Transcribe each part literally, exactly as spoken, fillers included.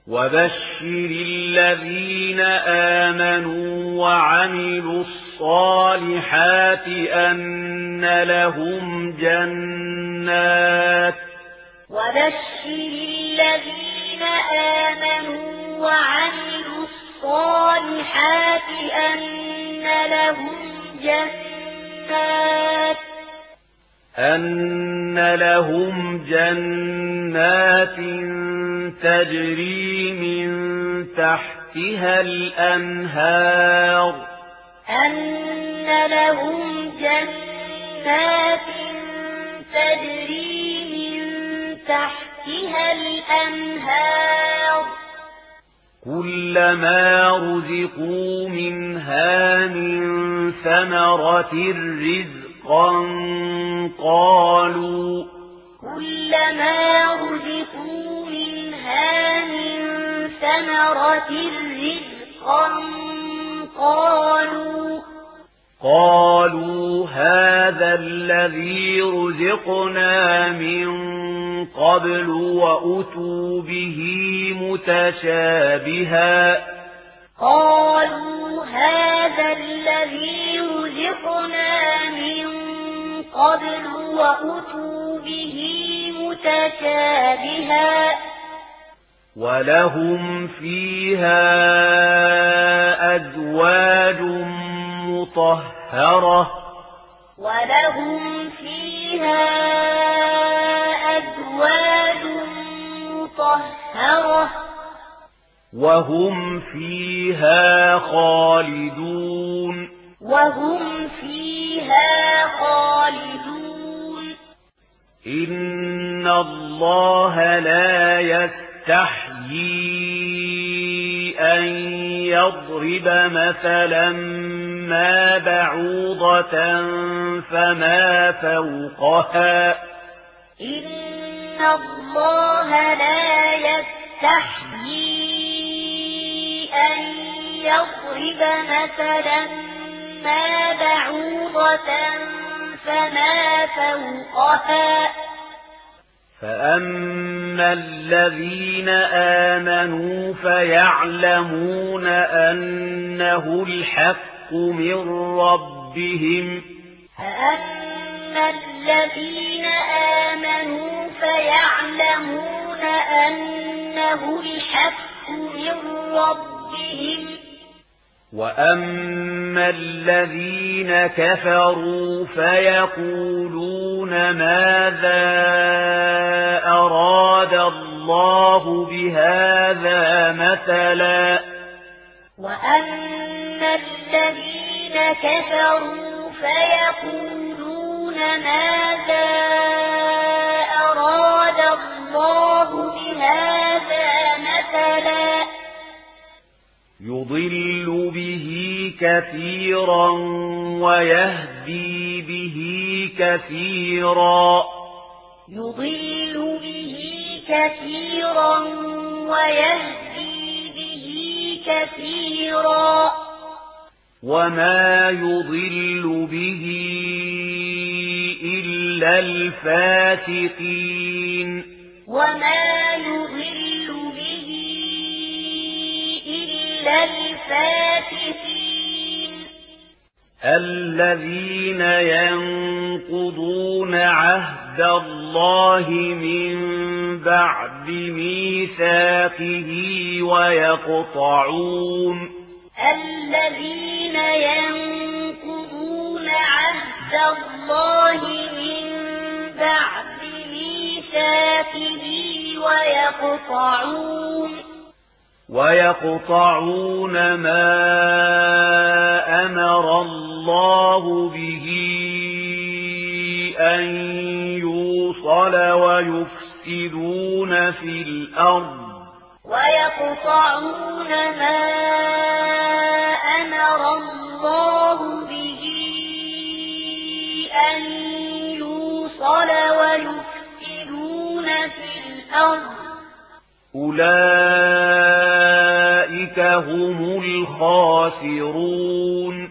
وبشر الذين آمنوا وعملوا الصالحات أن لهم جنات وبشر الذين آمنوا وعملوا الصالحات أن لهم جنات أن لهم جنات تجري من تحتها الأنهار أن لهم جنات تجري من تحتها الأنهار كلما رزقوا منها من ثمرة رزقا قالوا كلما رزقوا منها من ثمرة رزقا قالوا قالوا هذا الذي رزقنا من قبل وأتوا به متشابها قالوا هذا الذي رزقنا من قبل وأتوا به متشابها ولهم فيها أزواج مطهرة ولهم فيها أزواج مطهرة وهم فيها خالدون وهم فيها خالدون إن الله لا يستحيي أن يضرب مثلا ما بعوضة فما فوقها إن الله لا يستحيي أن يضرب مثلا ما بعوضة فما فوقها فأما الذين آمنوا فيعلمون أنه الحق من ربهم فأما الذين آمنوا فيعلمون أنه الحق من ربهم وأما الذين كفروا فيقولون ماذا أراد الله بهذا مثلا وأما الذين كفروا فيقولون ماذا أراد الله بهذا مثلا يضل به كثيرا ويهدي به كثيرا يضل به كثيرا ويهدي به كثيرا وما يضل به إلا الفاسقين وما يضل به إلا الفاسقين الذين ينقضون عهد الله من بعد ميثاقه ويقطعون الذين ينقضون عهد الله من بعد ميثاقه ويقطعون ويقطعون ما أمر الله به أن يوصل ويفسدون في الأرض ويقطعون ما أمر الله به أن يوصل ويفسدون في الأرض أولئك هم الخاسرون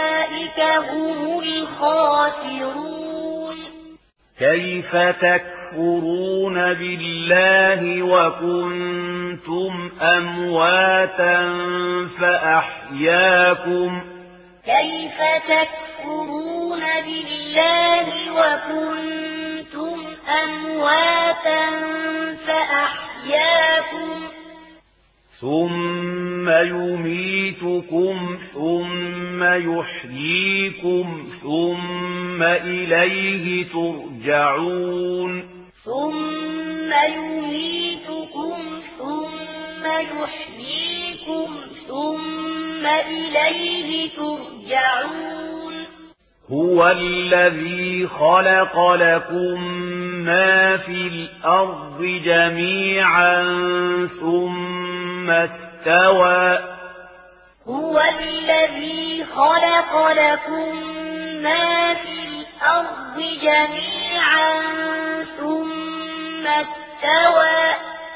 أولئك هم الخاسرون كيف تكفرون تكفرون بالله وكنتم أمواتا فأحياكم كيف تكفرون بالله وكنتم أمواتا فأحياكم ثم يميتكم ثم يحييكم ثم إليه ترجعون ثم يميتكم ثم يحييكم ثم إليه ترجعون هو الذي خلق لكم ما في الأرض جميعا ثم استوى هو الذي خلق لكم ما في الأرض جميعا ثم استوى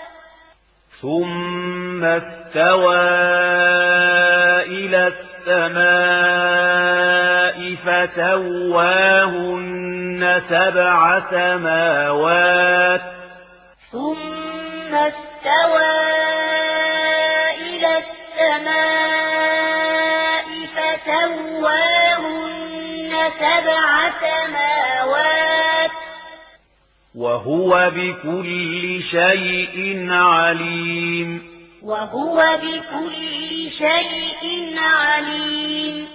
ثم استوى إلى السماء فسواهن سبع سماوات ثم استوى إلى السماء فسواهن سبع سماوات وهو بكل شيء عليم وهو بكل شيء عليم